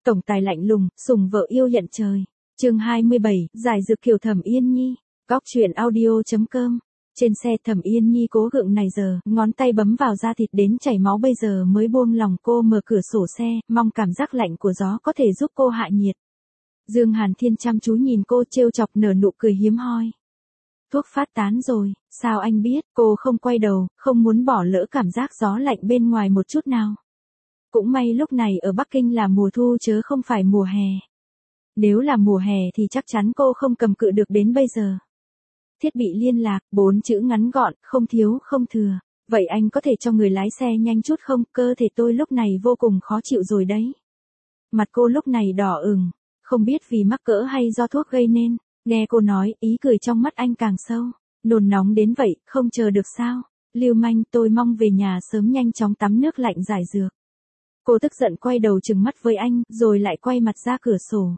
Tổng tài lạnh lùng, sủng vợ yêu nhận trời. Chương 27, giải dược kiểu Thẩm Yên Nhi. Góc truyện audio.com. Trên xe Thẩm Yên Nhi cố gượng này giờ, ngón tay bấm vào da thịt đến chảy máu bây giờ mới buông lòng. Cô mở cửa sổ xe, mong cảm giác lạnh của gió có thể giúp cô hạ nhiệt. Dương Hàn Thiên chăm chú nhìn cô, trêu chọc nở nụ cười hiếm hoi. Thuốc phát tán rồi, sao anh biết? Cô không quay đầu, không muốn bỏ lỡ cảm giác gió lạnh bên ngoài một chút nào. Cũng may lúc này ở Bắc Kinh là mùa thu chớ không phải mùa hè. Nếu là mùa hè thì chắc chắn cô không cầm cự được đến bây giờ. Thiết bị liên lạc, 4 chữ ngắn gọn, không thiếu không thừa. Vậy anh có thể cho người lái xe nhanh chút không? Cơ thể tôi lúc này vô cùng khó chịu rồi đấy. Mặt cô lúc này đỏ ửng, không biết vì mắc cỡ hay do thuốc gây nên. Nghe cô nói, ý cười trong mắt anh càng sâu. Nôn nóng đến vậy, không chờ được sao? Lưu manh, tôi mong về nhà sớm nhanh chóng tắm nước lạnh giải dược. Cô tức giận quay đầu trừng mắt với anh, rồi lại quay mặt ra cửa sổ.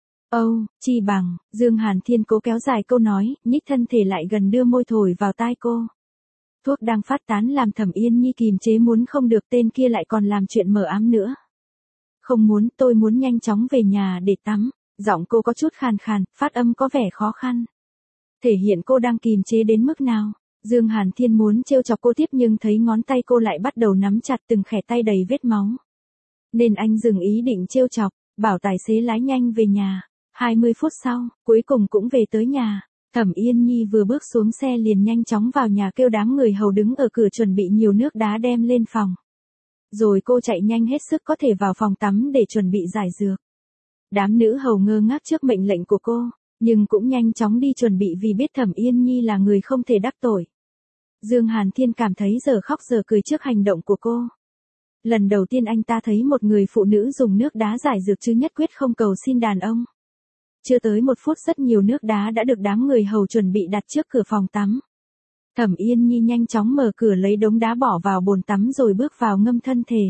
Chi bằng, Dương Hàn Thiên cố kéo dài câu nói, nhích thân thể lại gần đưa môi thổi vào tai cô. Thuốc đang phát tán làm Thẩm Yên Nhi kìm chế muốn không được, tên kia lại còn làm chuyện mờ ám nữa. Không muốn, tôi muốn nhanh chóng về nhà để tắm. Giọng cô có chút khàn khàn, phát âm có vẻ khó khăn. Thể hiện cô đang kìm chế đến mức nào. Dương Hàn Thiên muốn trêu chọc cô tiếp nhưng thấy ngón tay cô lại bắt đầu nắm chặt từng khẻ tay đầy vết máu. Nên anh dừng ý định trêu chọc, bảo tài xế lái nhanh về nhà. 20 phút sau, cuối cùng cũng về tới nhà. Thẩm Yên Nhi vừa bước xuống xe liền nhanh chóng vào nhà kêu đám người hầu đứng ở cửa chuẩn bị nhiều nước đá đem lên phòng. Rồi cô chạy nhanh hết sức có thể vào phòng tắm để chuẩn bị giải dược. Đám nữ hầu ngơ ngác trước mệnh lệnh của cô, nhưng cũng nhanh chóng đi chuẩn bị vì biết Thẩm Yên Nhi là người không thể đắc tội. Dương Hàn Thiên cảm thấy giờ khóc giờ cười trước hành động của cô. Lần đầu tiên anh ta thấy một người phụ nữ dùng nước đá giải dược chứ nhất quyết không cầu xin đàn ông. Chưa tới 1 phút rất nhiều nước đá đã được đám người hầu chuẩn bị đặt trước cửa phòng tắm. Thẩm Yên Nhi nhanh chóng mở cửa lấy đống đá bỏ vào bồn tắm rồi bước vào ngâm thân thể.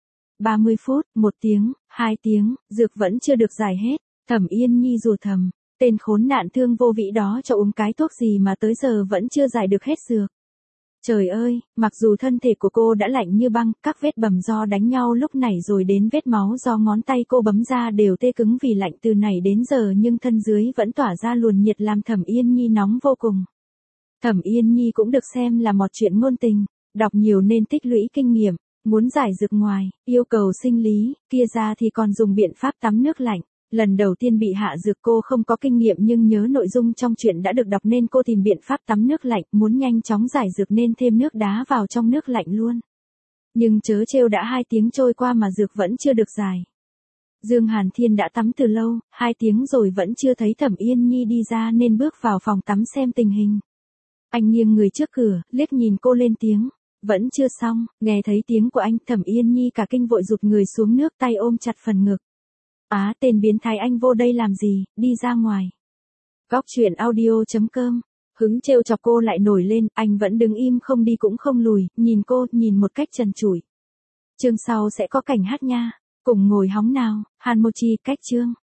30 phút, 1 tiếng, 2 tiếng, dược vẫn chưa được giải hết. Thẩm Yên Nhi rủa thầm, tên khốn nạn thương vô vĩ đó cho uống cái thuốc gì mà tới giờ vẫn chưa giải được hết dược. Trời ơi, mặc dù thân thể của cô đã lạnh như băng, các vết bầm do đánh nhau lúc nãy rồi đến vết máu do ngón tay cô bấm ra đều tê cứng vì lạnh từ nãy đến giờ, nhưng thân dưới vẫn tỏa ra luồng nhiệt làm Thẩm Yên Nhi nóng vô cùng. Thẩm Yên Nhi cũng được xem là một chuyện ngôn tình, đọc nhiều nên tích lũy kinh nghiệm, muốn giải dược ngoài yêu cầu sinh lý, kia ra thì còn dùng biện pháp tắm nước lạnh. Lần đầu tiên bị hạ dược cô không có kinh nghiệm nhưng nhớ nội dung trong chuyện đã được đọc nên cô tìm biện pháp tắm nước lạnh, muốn nhanh chóng giải dược nên thêm nước đá vào trong nước lạnh luôn. Nhưng trớ trêu đã 2 tiếng trôi qua mà dược vẫn chưa được giải. Dương Hàn Thiên đã tắm từ lâu, 2 tiếng rồi vẫn chưa thấy Thẩm Yên Nhi đi ra nên bước vào phòng tắm xem tình hình. Anh nghiêng người trước cửa, liếc nhìn cô lên tiếng. Vẫn chưa xong, nghe thấy tiếng của anh, Thẩm Yên Nhi cả kinh vội rụt người xuống nước, tay ôm chặt phần ngực. Tên biến thái, anh vô đây làm gì, đi ra ngoài. Góc truyện audio.com. Hứng trêu chọc cô lại nổi lên, anh vẫn đứng im không đi cũng không lùi, nhìn cô, nhìn một cách trần trụi. Chương sau sẽ có cảnh hát nha. Cùng ngồi hóng nào, Han Mochi, cách chương.